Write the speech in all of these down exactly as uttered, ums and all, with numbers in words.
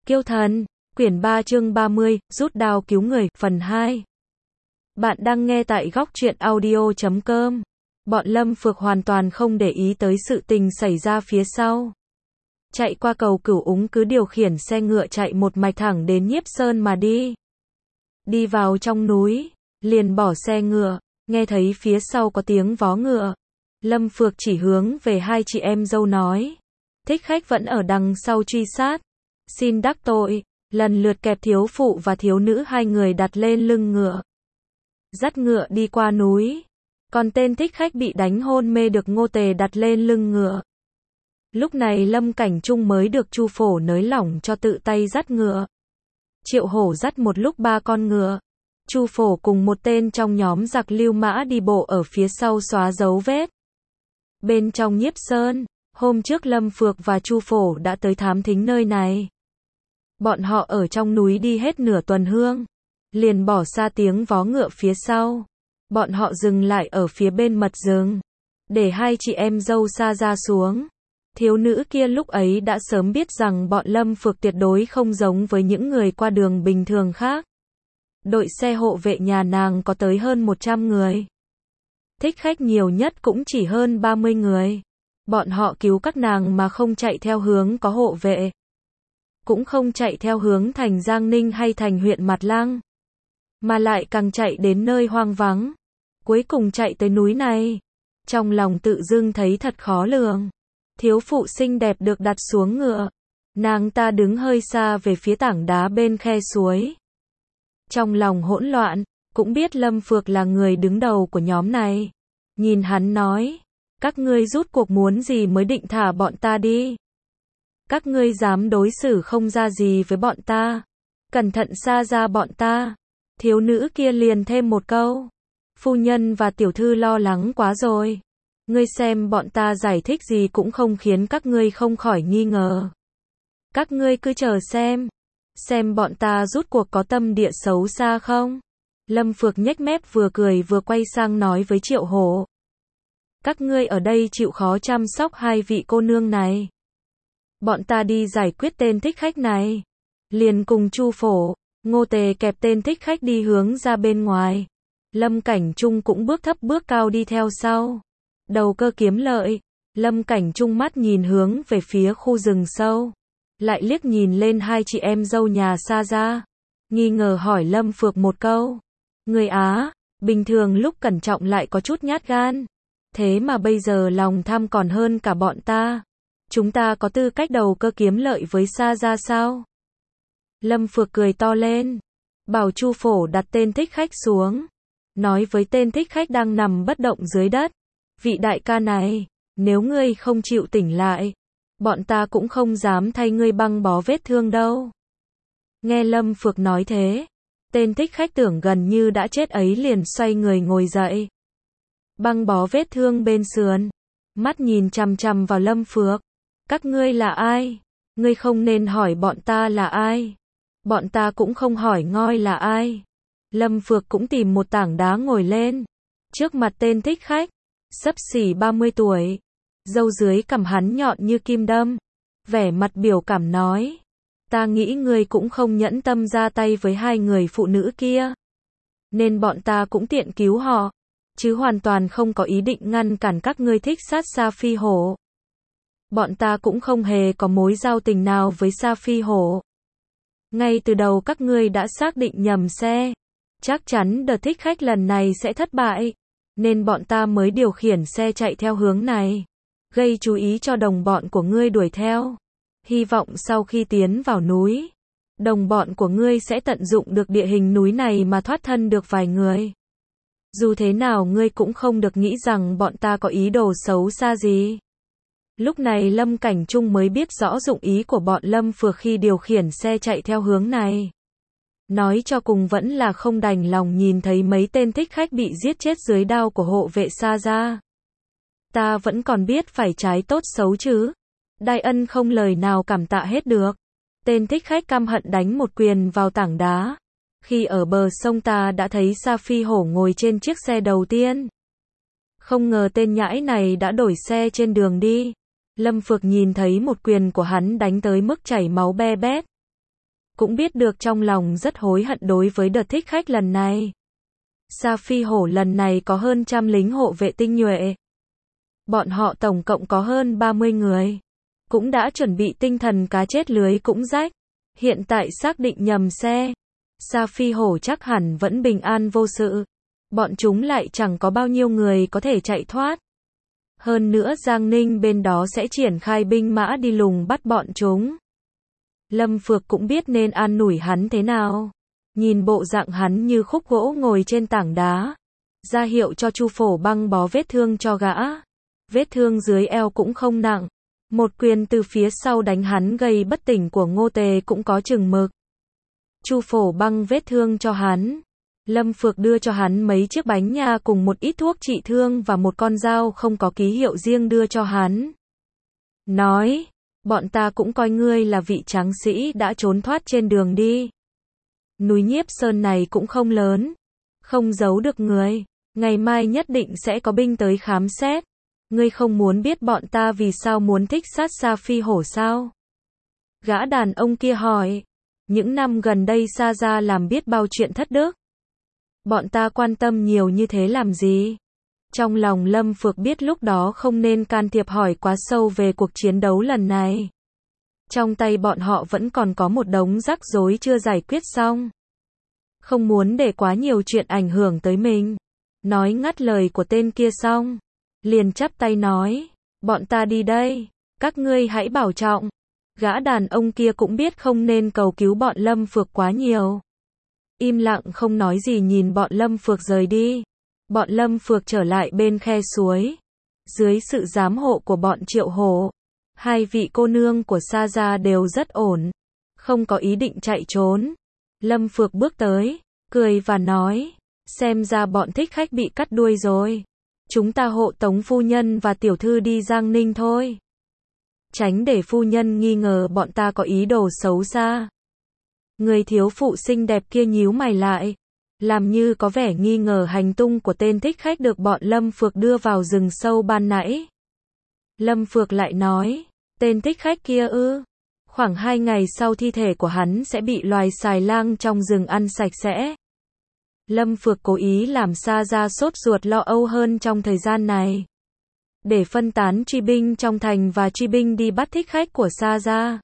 Kiêu thần, quyển ba chương ba mươi, rút đao cứu người, phần hai. Bạn đang nghe tại góc truyện audio chấm com. Bọn Lâm Phược hoàn toàn không để ý tới sự tình xảy ra phía sau. Chạy qua cầu Cửu Úng cứ điều khiển xe ngựa chạy một mạch thẳng đến Nhiếp Sơn mà đi. Đi vào trong núi, liền bỏ xe ngựa, nghe thấy phía sau có tiếng vó ngựa. Lâm Phược chỉ hướng về hai chị em dâu nói. Thích Khách vẫn ở đằng sau truy sát. Xin đắc tội, lần lượt kẹp thiếu phụ và thiếu nữ hai người đặt lên lưng ngựa. Dắt ngựa đi qua núi. Còn tên Thích Khách bị đánh hôn mê được Ngô Tề đặt lên lưng ngựa. Lúc này Lâm Cảnh Trung mới được Chu Phổ nới lỏng cho tự tay dắt ngựa. Triệu Hổ dắt một lúc ba con ngựa. Chu Phổ cùng một tên trong nhóm giặc Lưu Mã đi bộ ở phía sau xóa dấu vết. Bên trong Nhiếp Sơn, hôm trước Lâm Phược và Chu Phổ đã tới thám thính nơi này. Bọn họ ở trong núi đi hết nửa tuần hương, liền bỏ xa tiếng vó ngựa phía sau. Bọn họ dừng lại ở phía bên mật rừng, để hai chị em dâu xa ra xuống. Thiếu nữ kia lúc ấy đã sớm biết rằng bọn Lâm Phược tuyệt đối không giống với những người qua đường bình thường khác. Đội xe hộ vệ nhà nàng có tới hơn một trăm người. Thích Khách nhiều nhất cũng chỉ hơn ba mươi người. Bọn họ cứu các nàng mà không chạy theo hướng có hộ vệ. Cũng không chạy theo hướng thành Giang Ninh hay thành huyện Mạt Lăng. Mà lại càng chạy đến nơi hoang vắng. Cuối cùng chạy tới núi này. Trong lòng tự dưng thấy thật khó lường. Thiếu phụ xinh đẹp được đặt xuống ngựa. Nàng ta đứng hơi xa về phía tảng đá bên khe suối. Trong lòng hỗn loạn, cũng biết Lâm Phược là người đứng đầu của nhóm này. Nhìn hắn nói, các ngươi rút cuộc muốn gì mới định thả bọn ta đi. Các ngươi dám đối xử không ra gì với bọn ta. Cẩn thận xa ra bọn ta. Thiếu nữ kia liền thêm một câu. Phu nhân và tiểu thư lo lắng quá rồi. Ngươi xem bọn ta giải thích gì cũng không khiến các ngươi không khỏi nghi ngờ. Các ngươi cứ chờ xem. Xem bọn ta rút cuộc có tâm địa xấu xa không? Lâm Phược nhếch mép vừa cười vừa quay sang nói với Triệu Hổ. Các ngươi ở đây chịu khó chăm sóc hai vị cô nương này. Bọn ta đi giải quyết tên Thích Khách này. Liền cùng Chu Phổ, Ngô Tề kẹp tên Thích Khách đi hướng ra bên ngoài. Lâm Cảnh Trung cũng bước thấp bước cao đi theo sau. Đầu cơ kiếm lợi. Lâm Cảnh Trung mắt nhìn hướng về phía khu rừng sâu. Lại liếc nhìn lên hai chị em dâu nhà xa ra. Nghi ngờ hỏi Lâm Phược một câu. Người Á, bình thường lúc cẩn trọng lại có chút nhát gan. Thế mà bây giờ lòng tham còn hơn cả bọn ta. Chúng ta có tư cách đầu cơ kiếm lợi với Sa Gia sao? Lâm Phược cười to lên. Bảo Chu Phổ đặt tên Thích Khách xuống. Nói với tên Thích Khách đang nằm bất động dưới đất. Vị đại ca này, nếu ngươi không chịu tỉnh lại, bọn ta cũng không dám thay ngươi băng bó vết thương đâu. Nghe Lâm Phược nói thế, tên Thích Khách tưởng gần như đã chết ấy liền xoay người ngồi dậy. Băng bó vết thương bên sườn. Mắt nhìn chằm chằm vào Lâm Phược. Các ngươi là ai? Ngươi không nên hỏi bọn ta là ai. Bọn ta cũng không hỏi ngoi là ai. Lâm Phược cũng tìm một tảng đá ngồi lên. Trước mặt tên Thích Khách. Xấp xỉ ba mươi tuổi. Râu dưới cằm hắn nhọn như kim đâm. Vẻ mặt biểu cảm nói. Ta nghĩ ngươi cũng không nhẫn tâm ra tay với hai người phụ nữ kia. Nên bọn ta cũng tiện cứu họ. Chứ hoàn toàn không có ý định ngăn cản các ngươi thích sát Sa Phi Hổ. Bọn ta cũng không hề có mối giao tình nào với Sa Phi Hổ. Ngay từ đầu các ngươi đã xác định nhầm xe. Chắc chắn đợt Thích Khách lần này sẽ thất bại. Nên bọn ta mới điều khiển xe chạy theo hướng này. Gây chú ý cho đồng bọn của ngươi đuổi theo. Hy vọng sau khi tiến vào núi, đồng bọn của ngươi sẽ tận dụng được địa hình núi này mà thoát thân được vài người. Dù thế nào ngươi cũng không được nghĩ rằng bọn ta có ý đồ xấu xa gì. Lúc này Lâm Cảnh Trung mới biết rõ dụng ý của bọn Lâm Phược khi điều khiển xe chạy theo hướng này. Nói cho cùng vẫn là không đành lòng nhìn thấy mấy tên Thích Khách bị giết chết dưới đao của hộ vệ Sa Gia. Ta vẫn còn biết phải trái tốt xấu chứ. Đại ân không lời nào cảm tạ hết được. Tên Thích Khách căm hận đánh một quyền vào tảng đá. Khi ở bờ sông ta đã thấy Sa Phi Hổ ngồi trên chiếc xe đầu tiên. Không ngờ tên nhãi này đã đổi xe trên đường đi. Lâm Phược nhìn thấy một quyền của hắn đánh tới mức chảy máu be bét. cũng biết được trong lòng rất hối hận đối với đợt thích khách lần này. Sa Phi Hổ lần này có hơn trăm lính hộ vệ tinh nhuệ. Bọn họ tổng cộng có hơn ba mươi người. Cũng đã chuẩn bị tinh thần cá chết lưới cũng rách. Hiện tại xác định nhầm xe. Sa Phi Hổ chắc hẳn vẫn bình an vô sự. Bọn chúng lại chẳng có bao nhiêu người có thể chạy thoát. Hơn nữa Giang Ninh bên đó sẽ triển khai binh mã đi lùng bắt bọn chúng. Lâm Phược cũng biết nên an ủi hắn thế nào. Nhìn bộ dạng hắn như khúc gỗ ngồi trên tảng đá. Ra hiệu cho Chu Phổ băng bó vết thương cho gã. Vết thương dưới eo cũng không nặng. Một quyền từ phía sau đánh hắn gây bất tỉnh của Ngô Tề cũng có chừng mực. Chu Phổ băng vết thương cho hắn. Lâm Phược đưa cho hắn mấy chiếc bánh nha cùng một ít thuốc trị thương và một con dao không có ký hiệu riêng đưa cho hắn. Nói, bọn ta cũng coi ngươi là vị tráng sĩ đã trốn thoát trên đường đi. Núi Nhiếp Sơn này cũng không lớn, không giấu được người, ngày mai nhất định sẽ có binh tới khám xét. Ngươi không muốn biết bọn ta vì sao muốn thích sát Sa Phi Hổ sao? Gã đàn ông kia hỏi. Những năm gần đây Sa gia làm biết bao chuyện thất đức. Bọn ta quan tâm nhiều như thế làm gì? Trong lòng Lâm Phược biết lúc đó không nên can thiệp hỏi quá sâu về cuộc chiến đấu lần này. Trong tay bọn họ vẫn còn có một đống rắc rối chưa giải quyết xong. Không muốn để quá nhiều chuyện ảnh hưởng tới mình. Nói ngắt lời của tên kia xong. Liền chắp tay nói. Bọn ta đi đây. Các ngươi hãy bảo trọng. Gã đàn ông kia cũng biết không nên cầu cứu bọn Lâm Phược quá nhiều. Im lặng không nói gì nhìn bọn Lâm Phược rời đi. Bọn Lâm Phược trở lại bên khe suối. Dưới sự giám hộ của bọn Triệu Hổ, hai vị cô nương của Sa gia đều rất ổn, không có ý định chạy trốn. Lâm Phược bước tới, cười và nói, xem ra bọn thích khách bị cắt đuôi rồi. Chúng ta hộ tống phu nhân và tiểu thư đi Giang Ninh thôi. Tránh để phu nhân nghi ngờ bọn ta có ý đồ xấu xa. Người thiếu phụ xinh đẹp kia nhíu mày lại, làm như có vẻ nghi ngờ hành tung của tên thích khách được bọn Lâm Phược đưa vào rừng sâu ban nãy. Lâm Phược lại nói, tên thích khách kia ư? Khoảng hai ngày sau thi thể của hắn sẽ bị loài xài lang trong rừng ăn sạch sẽ. Lâm Phược cố ý làm Sa gia sốt ruột lo âu hơn trong thời gian này. Để phân tán truy binh trong thành và truy binh đi bắt thích khách của Sa gia.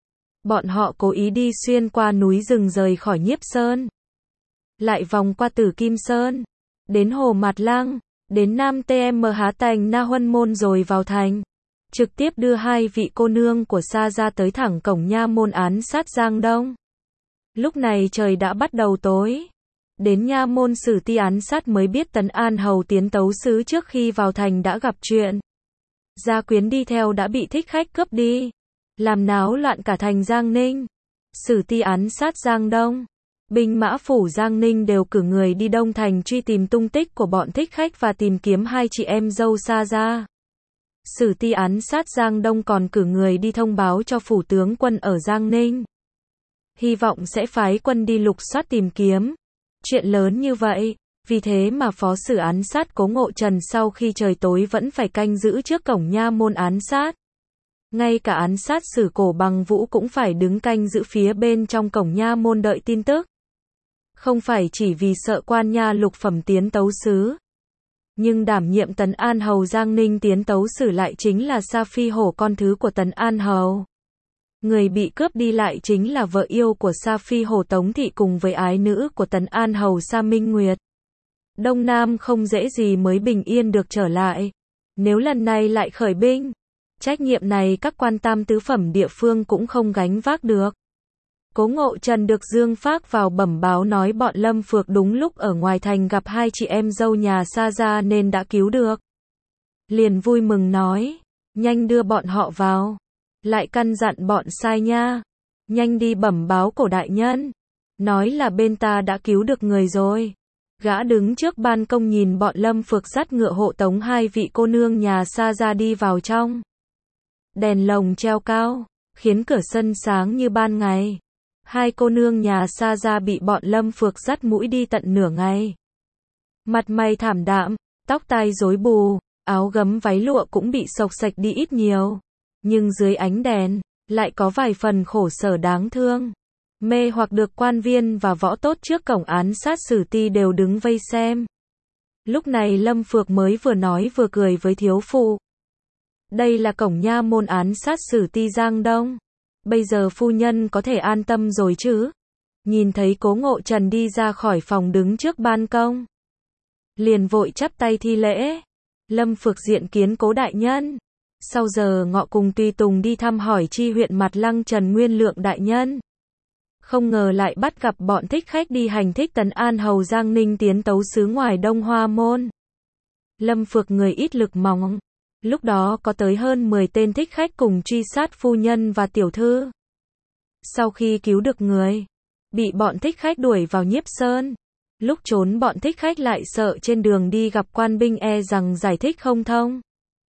Bọn họ cố ý đi xuyên qua núi rừng rời khỏi Nhiếp Sơn. Lại vòng qua Tử Kim Sơn. Đến Hồ Mạt Lăng. Đến Nam Tm Há Tành Na Huân Môn rồi vào thành. Trực tiếp đưa hai vị cô nương của Sa gia tới thẳng cổng nha môn án sát Giang Đông. Lúc này trời đã bắt đầu tối. Đến nha môn xử ti án sát mới biết Tấn An Hầu tiến tấu sứ trước khi vào thành đã gặp chuyện. Gia quyến đi theo đã bị thích khách cướp đi. Làm náo loạn cả thành Giang Ninh. Xử ti án sát Giang Đông. Binh mã phủ Giang Ninh đều cử người đi Đông Thành truy tìm tung tích của bọn thích khách và tìm kiếm hai chị em dâu Sa gia. Xử ti án sát Giang Đông còn cử người đi thông báo cho phủ tướng quân ở Giang Ninh. Hy vọng sẽ phái quân đi lục soát tìm kiếm. Chuyện lớn như vậy, vì thế mà phó sử án sát Cố Ngộ Trần sau khi trời tối vẫn phải canh giữ trước cổng nha môn án sát. Ngay cả án sát Sử Cổ Bằng Vũ cũng phải đứng canh giữ phía bên trong cổng nha môn đợi tin tức. Không phải chỉ vì sợ quan nha lục phẩm tiến tấu sứ. Nhưng đảm nhiệm Tấn An Hầu Giang Ninh tiến tấu sử lại chính là Sa Phi Hổ, con thứ của Tấn An Hầu. Người bị cướp đi lại chính là vợ yêu của Sa Phi Hổ Tống Thị cùng với ái nữ của Tấn An Hầu Sa Minh Nguyệt. Đông Nam không dễ gì mới bình yên được trở lại. Nếu lần này lại khởi binh, trách nhiệm này các quan tam tứ phẩm địa phương cũng không gánh vác được. Cố Ngộ Trần được Dương Phác vào bẩm báo nói bọn Lâm Phược đúng lúc ở ngoài thành gặp hai chị em dâu nhà Sa gia nên đã cứu được. Liền vui mừng nói, nhanh đưa bọn họ vào. Lại căn dặn bọn sai nha, nhanh đi bẩm báo cổ đại nhân, nói là bên ta đã cứu được người rồi. Gã đứng trước ban công nhìn bọn Lâm Phược dắt ngựa hộ tống hai vị cô nương nhà Sa gia đi vào trong. Đèn lồng treo cao, khiến cửa sân sáng như ban ngày. Hai cô nương nhà Sa gia bị bọn Lâm Phược dắt mũi đi tận nửa ngày. Mặt mày thảm đạm, tóc tai rối bù, áo gấm váy lụa cũng bị xộc xệch đi ít nhiều. Nhưng dưới ánh đèn, lại có vài phần khổ sở đáng thương. mê hoặc được quan viên và võ tốt trước cổng án sát xử ti đều đứng vây xem. Lúc này Lâm Phược mới vừa nói vừa cười với thiếu phụ. Đây là cổng nha môn án sát xử ti Giang Đông. Bây giờ phu nhân có thể an tâm rồi chứ? Nhìn thấy Cố Ngộ Trần đi ra khỏi phòng đứng trước ban công, liền vội chắp tay thi lễ. Lâm Phược diện kiến Cố đại nhân. Sau giờ ngọ cùng tùy tùng đi thăm hỏi chi huyện Mặt Lăng Trần Nguyên Lượng đại nhân. Không ngờ lại bắt gặp bọn thích khách đi hành thích tấn an hầu Giang Ninh tiến tấu xứ ngoài Đông Hoa Môn. Lâm Phược người ít lực mỏng, lúc đó có tới hơn mười tên thích khách cùng truy sát phu nhân và tiểu thư. Sau khi cứu được người, bị bọn thích khách đuổi vào Nhiếp Sơn. Lúc trốn bọn thích khách lại sợ trên đường đi gặp quan binh e rằng giải thích không thông,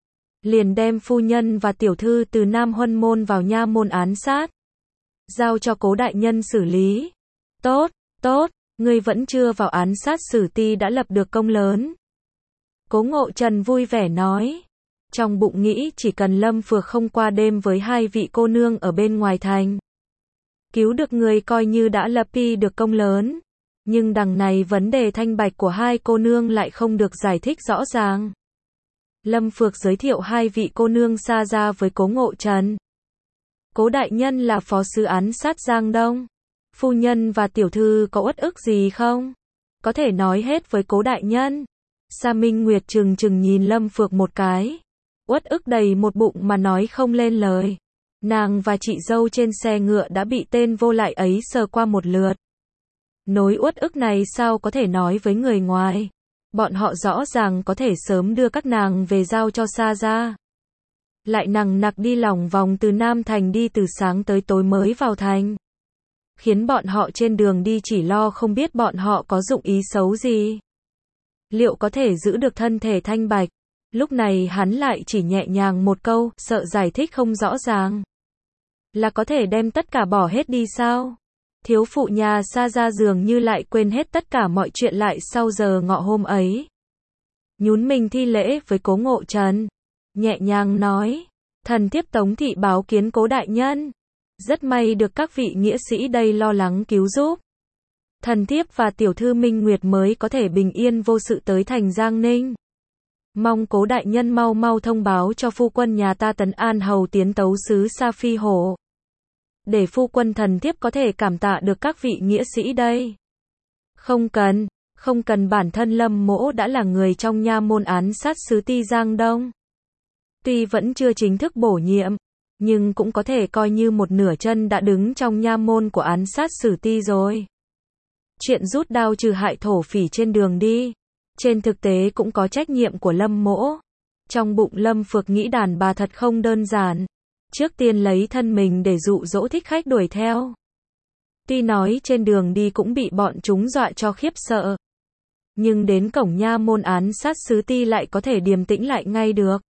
liền đem phu nhân và tiểu thư từ Nam Huân Môn vào nha môn án sát, giao cho Cố đại nhân xử lý. Tốt, tốt, ngươi vẫn chưa vào án sát xử ti đã lập được công lớn. Cố Ngộ Trần vui vẻ nói. Trong bụng nghĩ chỉ cần Lâm Phược không qua đêm với hai vị cô nương ở bên ngoài thành, cứu được người coi như đã lập đi được công lớn. Nhưng đằng này vấn đề thanh bạch của hai cô nương lại không được giải thích rõ ràng. Lâm Phược giới thiệu hai vị cô nương xa ra với Cố Ngộ Trần. Cố đại nhân là phó sứ án sát Giang Đông. Phu nhân và tiểu thư có uất ức gì không? Có thể nói hết với Cố đại nhân. Sa Minh Nguyệt trừng trừng nhìn Lâm Phược một cái. Uất ức đầy một bụng mà nói không lên lời. Nàng và chị dâu trên xe ngựa đã bị tên vô lại ấy sờ qua một lượt. Nỗi uất ức này sao có thể nói với người ngoài. Bọn họ rõ ràng có thể sớm đưa các nàng về giao cho Sa gia. Lại nằng nặc đi lòng vòng từ Nam Thành đi từ sáng tới tối mới vào thành. Khiến bọn họ trên đường đi chỉ lo không biết bọn họ có dụng ý xấu gì. Liệu có thể giữ được thân thể thanh bạch? Lúc này hắn lại chỉ nhẹ nhàng một câu, sợ giải thích không rõ ràng. Là có thể đem tất cả bỏ hết đi sao? Thiếu phụ nhà Sa gia dường như lại quên hết tất cả mọi chuyện lại sau giờ ngọ hôm ấy. Nhún mình thi lễ với Cố Ngộ Trần. Nhẹ nhàng nói. Thần thiếp Tống thị báo kiến Cố đại nhân. Rất may được các vị nghĩa sĩ đây lo lắng cứu giúp. Thần thiếp và tiểu thư Minh Nguyệt mới có thể bình yên vô sự tới thành Giang Ninh. Mong Cố đại nhân mau mau thông báo cho phu quân nhà ta tấn an hầu tiến tấu xứ Sa Phi Hổ. Để phu quân thần thiếp có thể cảm tạ được các vị nghĩa sĩ đây. Không cần, không cần, bản thân Lâm mỗ đã là người trong nha môn án sát xứ ti Giang Đông. Tuy vẫn chưa chính thức bổ nhiệm, nhưng cũng có thể coi như một nửa chân đã đứng trong nha môn của án sát xử ti rồi. Chuyện rút đao trừ hại thổ phỉ trên đường đi, trên thực tế cũng có trách nhiệm của Lâm mỗ. Trong bụng Lâm Phược nghĩ đàn bà thật không đơn giản. Trước tiên lấy thân mình để dụ dỗ thích khách đuổi theo. Tuy nói trên đường đi cũng bị bọn chúng dọa cho khiếp sợ. Nhưng đến cổng nha môn án sát xứ ti lại có thể điềm tĩnh lại ngay được.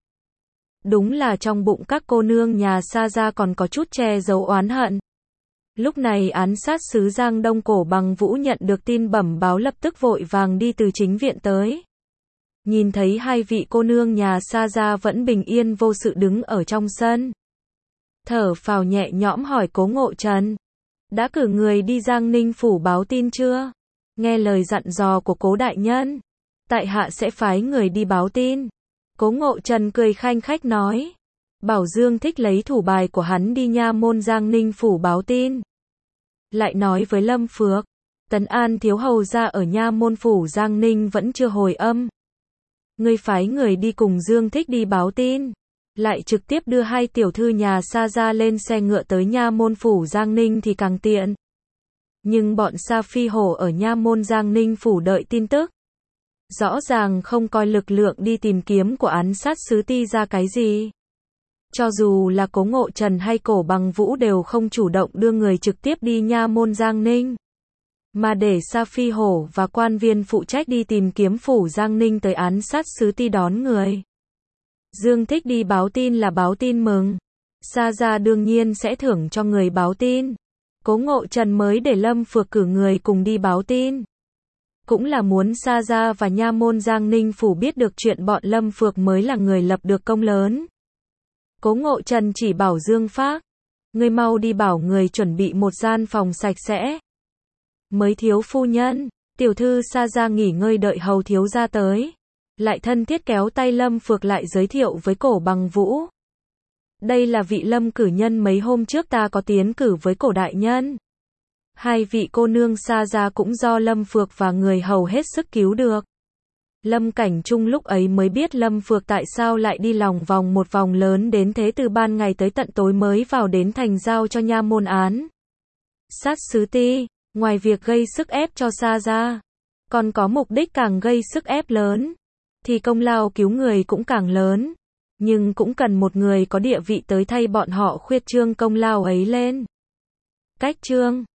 Đúng là trong bụng các cô nương nhà Sa gia còn có chút che giấu oán hận. Lúc này án sát xứ Giang Đông Cổ Bằng Vũ nhận được tin bẩm báo lập tức vội vàng đi từ chính viện tới. Nhìn thấy hai vị cô nương nhà Sa gia vẫn bình yên vô sự đứng ở trong sân. Thở phào nhẹ nhõm hỏi Cố Ngộ Trần. Đã cử người đi Giang Ninh phủ báo tin chưa? Nghe lời dặn dò của Cố đại nhân, tại hạ sẽ phái người đi báo tin. Cố Ngộ Trần cười khanh khách nói. Bảo Dương thích lấy thủ bài của hắn đi nha môn Giang Ninh phủ báo tin. Lại nói với Lâm Phược, Tấn An thiếu hầu ra ở nha môn phủ Giang Ninh vẫn chưa hồi âm. Ngươi phái người đi cùng Dương thích đi báo tin. Lại trực tiếp đưa hai tiểu thư nhà Sa gia lên xe ngựa tới nha môn phủ Giang Ninh thì càng tiện. Nhưng bọn Sa Phi Hổ ở nha môn Giang Ninh phủ đợi tin tức. Rõ ràng không coi lực lượng đi tìm kiếm của án sát xứ ti ra cái gì. Cho dù là Cố Ngộ Trần hay Cổ Bằng Vũ đều không chủ động đưa người trực tiếp đi nha môn Giang Ninh. Mà để Sa Phi Hổ và quan viên phụ trách đi tìm kiếm phủ Giang Ninh tới án sát xứ ti đón người. Dương thích đi báo tin là báo tin mừng. Sa gia đương nhiên sẽ thưởng cho người báo tin. Cố Ngộ Trần mới để Lâm Phược cử người cùng đi báo tin. Cũng là muốn Sa gia và nha môn Giang Ninh phủ biết được chuyện bọn Lâm Phược mới là người lập được công lớn. Cố Ngộ Trần chỉ bảo Dương Phác. Ngươi mau đi bảo người chuẩn bị một gian phòng sạch sẽ. Mới thiếu phu nhân, tiểu thư Sa Gia nghỉ ngơi đợi hầu thiếu gia tới. Lại thân thiết kéo tay Lâm Phược lại giới thiệu với Cổ Bằng Vũ. Đây là vị Lâm cử nhân mấy hôm trước ta có tiến cử với Cổ đại nhân. Hai vị cô nương Sa Gia cũng do Lâm Phược và người hầu hết sức cứu được. Lâm Cảnh Trung lúc ấy mới biết Lâm Phược tại sao lại đi lòng vòng một vòng lớn đến thế, từ ban ngày tới tận tối mới vào đến thành giao cho nha môn án. Sát sứ ti, ngoài việc gây sức ép cho Sa Gia, còn có mục đích càng gây sức ép lớn, thì công lao cứu người cũng càng lớn. Nhưng cũng cần một người có địa vị tới thay bọn họ khuyết trương công lao ấy lên. Cách trương